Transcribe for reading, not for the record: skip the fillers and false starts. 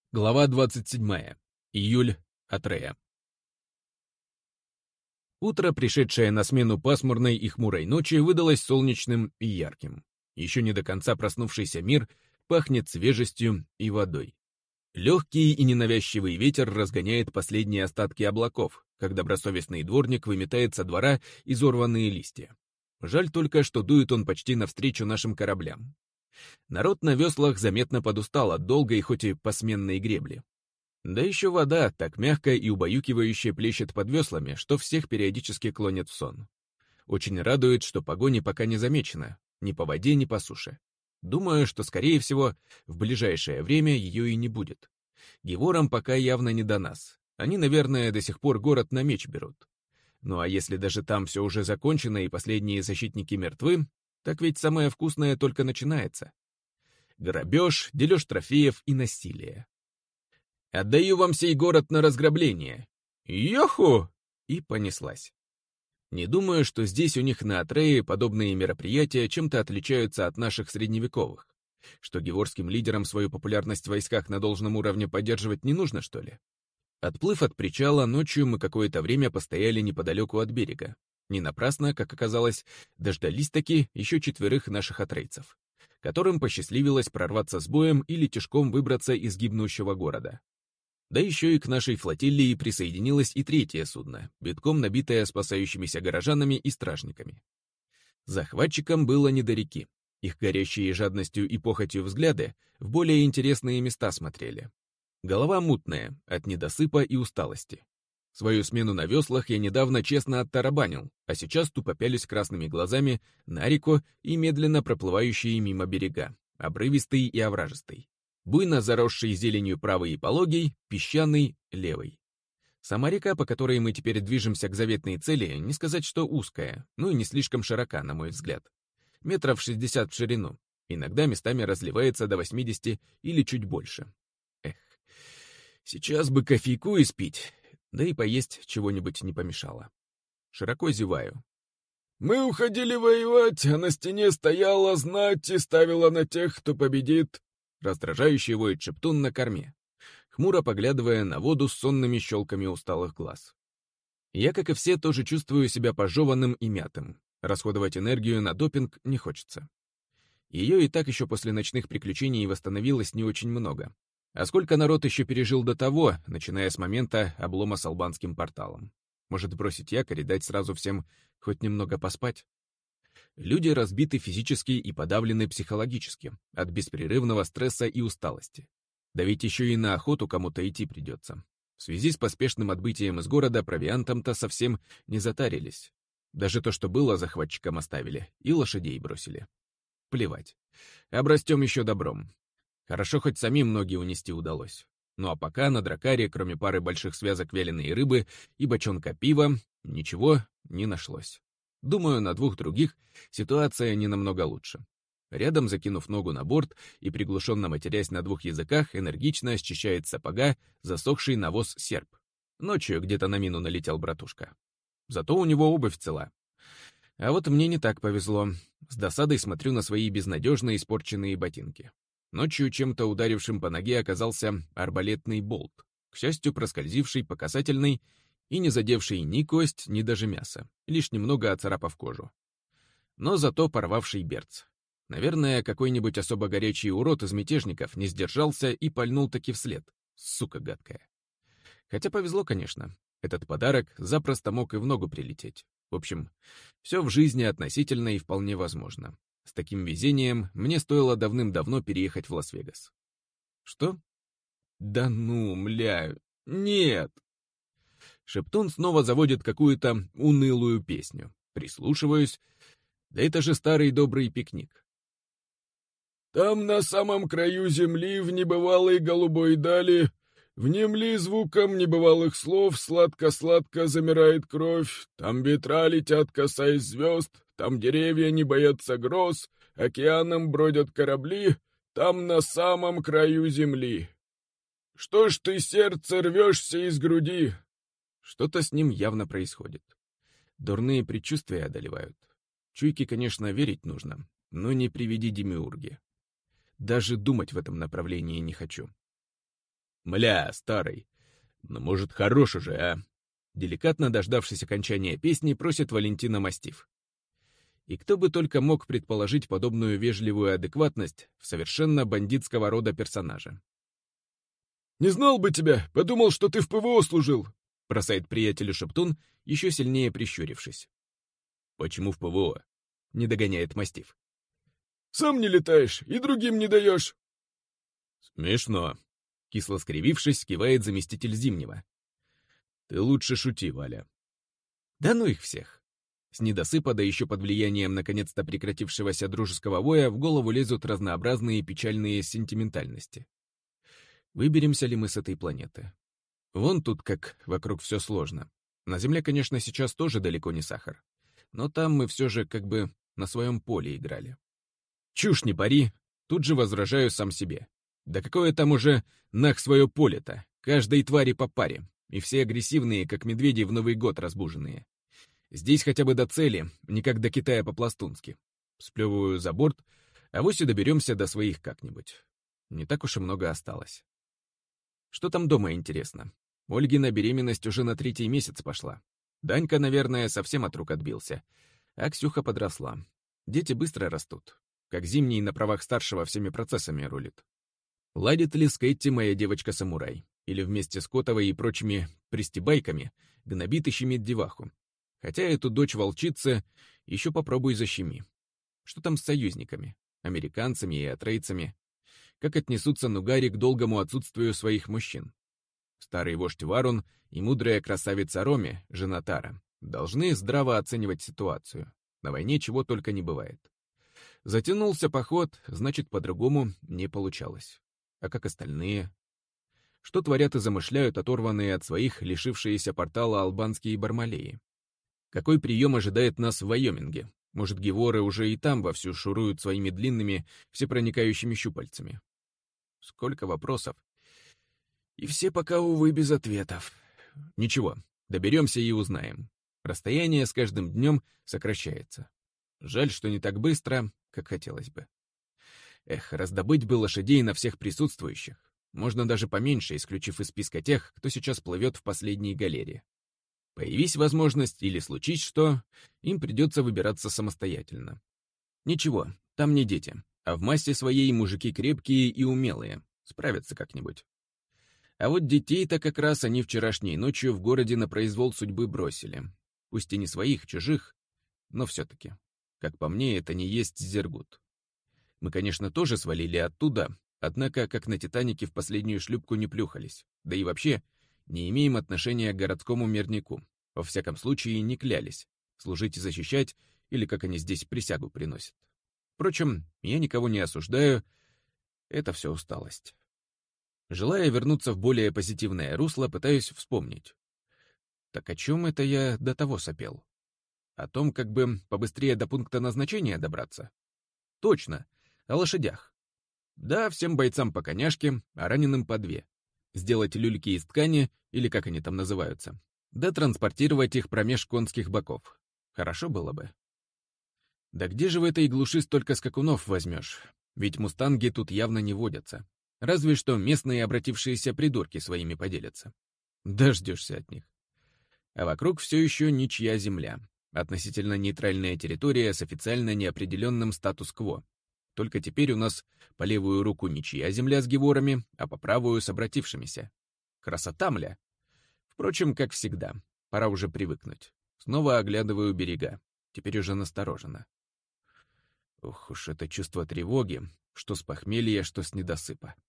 Глава 27. Июль. Атрея. Утро, пришедшее на смену пасмурной и хмурой ночи, выдалось солнечным и ярким. Еще не до конца проснувшийся мир пахнет свежестью и водой. Легкий и ненавязчивый ветер разгоняет последние остатки облаков, как добросовестный дворник выметает со двора изорванные листья. Жаль только, что дует он почти навстречу нашим кораблям. Народ на веслах заметно подустал от долгой, хоть и посменной гребли. Да еще вода так мягко и убаюкивающе плещет под веслами, что всех периодически клонит в сон. Очень радует, что погони пока не замечено, ни по воде, ни по суше. Думаю, что, скорее всего, в ближайшее время ее и не будет. Геворам пока явно не до нас. Они, наверное, до сих пор город на меч берут. Ну а если даже там все уже закончено и последние защитники мертвы, так ведь самое вкусное только начинается. Грабеж, дележ трофеев и насилие. «Отдаю вам сей город на разграбление!» «Йоху!» И понеслась. Не думаю, что здесь у них на Атрее подобные мероприятия чем-то отличаются от наших средневековых. Что геворским лидерам свою популярность в войсках на должном уровне поддерживать не нужно, что ли? Отплыв от причала, ночью мы какое-то время постояли неподалеку от берега. Не напрасно, как оказалось, дождались-таки еще 4 наших атрейцев, которым посчастливилось прорваться с боем или тяжком выбраться из гибнущего города. Да еще и к нашей флотилии присоединилось и 3-е судно, битком набитое спасающимися горожанами и стражниками. Захватчикам было не до реки. Их горящие жадностью и похотью взгляды в более интересные места смотрели. Голова мутная от недосыпа и усталости. Свою смену на веслах я недавно честно оттарабанил, а сейчас тупо пялюсь красными глазами на реку и медленно проплывающие мимо берега, обрывистый и овражистый. Буйно заросший зеленью правый и пологий, песчаный левый. Сама река, по которой мы теперь движемся к заветной цели, не сказать, что узкая, ну и не слишком широка, на мой взгляд. Метров 60 в ширину, иногда местами разливается до 80 или чуть больше. Эх, сейчас бы кофейку испить, да и поесть чего-нибудь не помешало. Широко зеваю. «Мы уходили воевать, а на стене стояла знать и ставила на тех, кто победит», раздражающий воет шептун на корме, хмуро поглядывая на воду с сонными щелками усталых глаз. Я, как и все, тоже чувствую себя пожеванным и мятым. Расходовать энергию на допинг не хочется. Ее и так еще после ночных приключений восстановилось не очень много. А сколько народ еще пережил до того, начиная с момента облома с албанским порталом? Может, бросить якорь и дать сразу всем хоть немного поспать? Люди разбиты физически и подавлены психологически от беспрерывного стресса и усталости. Да ведь еще и на охоту кому-то идти придется. В связи с поспешным отбытием из города провиантом-то совсем не затарились. Даже то, что было, захватчикам оставили и лошадей бросили. Плевать. Обрастем еще добром. Хорошо, хоть самим ноги унести удалось. Ну а пока на дракаре, кроме пары больших связок вяленой рыбы и бочонка пива, ничего не нашлось. Думаю, на 2 других ситуация не намного лучше. Рядом, закинув ногу на борт и приглушенно матерясь на 2 языках, энергично счищает сапога засохший навоз серп. Ночью где-то на мину налетел братушка. Зато у него обувь цела. А вот мне не так повезло. С досадой смотрю на свои безнадежно испорченные ботинки. Ночью чем-то ударившим по ноге оказался арбалетный болт, к счастью, проскользивший по касательной и не задевший ни кость, ни даже мясо, лишь немного оцарапав кожу. Но зато порвавший берц. Наверное, какой-нибудь особо горячий урод из мятежников не сдержался и пальнул таки вслед. Сука гадкая. Хотя повезло, конечно. Этот подарок запросто мог и в ногу прилететь. В общем, все в жизни относительно и вполне возможно. С таким везением мне стоило давным-давно переехать в Лас-Вегас. Что? Да ну, мля, нет! Шептун снова заводит какую-то унылую песню. Прислушиваюсь. Да это же старый добрый пикник. «Там на самом краю земли, в небывалой голубой дали, внемли звуком небывалых слов, сладко-сладко замирает кровь, там ветра летят, касаясь звезд, там деревья не боятся гроз, океаном бродят корабли, там на самом краю земли. Что ж ты, сердце, рвешься из груди?» Что-то с ним явно происходит. Дурные предчувствия одолевают. Чуйке, конечно, верить нужно, но не приведи демиурги. Даже думать в этом направлении не хочу. Мля, старый. Ну, может, хорош уже, а? Деликатно дождавшись окончания песни, просит Валентина Мастиф. И кто бы только мог предположить подобную вежливую адекватность в совершенно бандитского рода персонажа. «Не знал бы тебя, подумал, что ты в ПВО служил», — бросает приятелю Шептун, еще сильнее прищурившись. «Почему в ПВО?» — не догоняет Мастиф. «Сам не летаешь и другим не даешь». «Смешно», — кисло скривившись, кивает заместитель Зимнего. «Ты лучше шути, Валя». «Да ну их всех». С недосыпа, да еще под влиянием наконец-то прекратившегося дружеского воя, в голову лезут разнообразные печальные сентиментальности. Выберемся ли мы с этой планеты? Вон тут как вокруг все сложно. На Земле, конечно, сейчас тоже далеко не сахар. Но там мы все же как бы на своем поле играли. Чушь не пари, тут же возражаю сам себе. Да какое там уже нах свое поле-то? Каждой твари по паре. И все агрессивные, как медведи в Новый год разбуженные. Здесь хотя бы до цели, не как до Китая по-пластунски. Сплевываю за борт, а вось и доберемся до своих как-нибудь. Не так уж и много осталось. Что там дома, интересно? Ольгина беременность уже на 3-й месяц пошла. Данька, наверное, совсем от рук отбился. А Ксюха подросла. Дети быстро растут. Как Зимний на правах старшего всеми процессами рулит. Ладит ли с Кэти моя девочка-самурай? Или вместе с Котовой и прочими пристебайками гнобит и щемит деваху? Хотя эту дочь-волчицы еще попробуй защеми. Что там с союзниками? Американцами и атрейцами? Как отнесутся нугари к долгому отсутствию своих мужчин? Старый вождь Варун и мудрая красавица Роми, жена Тара, должны здраво оценивать ситуацию. На войне чего только не бывает. Затянулся поход, значит, по-другому не получалось. А как остальные? Что творят и замышляют оторванные от своих, лишившиеся портала албанские бармалеи? Какой прием ожидает нас в Вайоминге? Может, геворы уже и там вовсю шуруют своими длинными, всепроникающими щупальцами? Сколько вопросов. И все пока, увы, без ответов. Ничего, доберемся и узнаем. Расстояние с каждым днем сокращается. Жаль, что не так быстро, как хотелось бы. Эх, раздобыть бы лошадей на всех присутствующих. Можно даже поменьше, исключив из списка тех, кто сейчас плывет в последней галере. Появись возможность или случись что, им придется выбираться самостоятельно. Ничего, там не дети, а в массе своей мужики крепкие и умелые, справятся как-нибудь. А вот детей-то как раз они вчерашней ночью в городе на произвол судьбы бросили. Пусть и не своих, чужих, но все-таки. Как по мне, это не есть Зергут. Мы, конечно, тоже свалили оттуда, однако, как на «Титанике», в последнюю шлюпку не плюхались. Да и вообще, не имеем отношения к городскому мирнику. Во всяком случае, не клялись. Служить и защищать, или как они здесь присягу приносят. Впрочем, я никого не осуждаю. Это все усталость. Желая вернуться в более позитивное русло, пытаюсь вспомнить. Так о чем это я до того сопел? О том, как бы побыстрее до пункта назначения добраться? Точно, о лошадях. Да, всем бойцам по коняшке, а раненым по 2. Сделать люльки из ткани, или как они там называются, да транспортировать их промеж конских боков. Хорошо было бы. Да где же в этой глуши столько скакунов возьмешь? Ведь мустанги тут явно не водятся. Разве что местные обратившиеся придурки своими поделятся. Дождешься от них. А вокруг все еще ничья земля. Относительно нейтральная территория с официально неопределенным статус-кво. Только теперь у нас по левую руку ничья земля с геворами, а по правую с обратившимися. Красота, мля! Впрочем, как всегда, пора уже привыкнуть. Снова оглядываю берега, теперь уже настороженно. Ух уж это чувство тревоги, что с похмелья, что с недосыпа.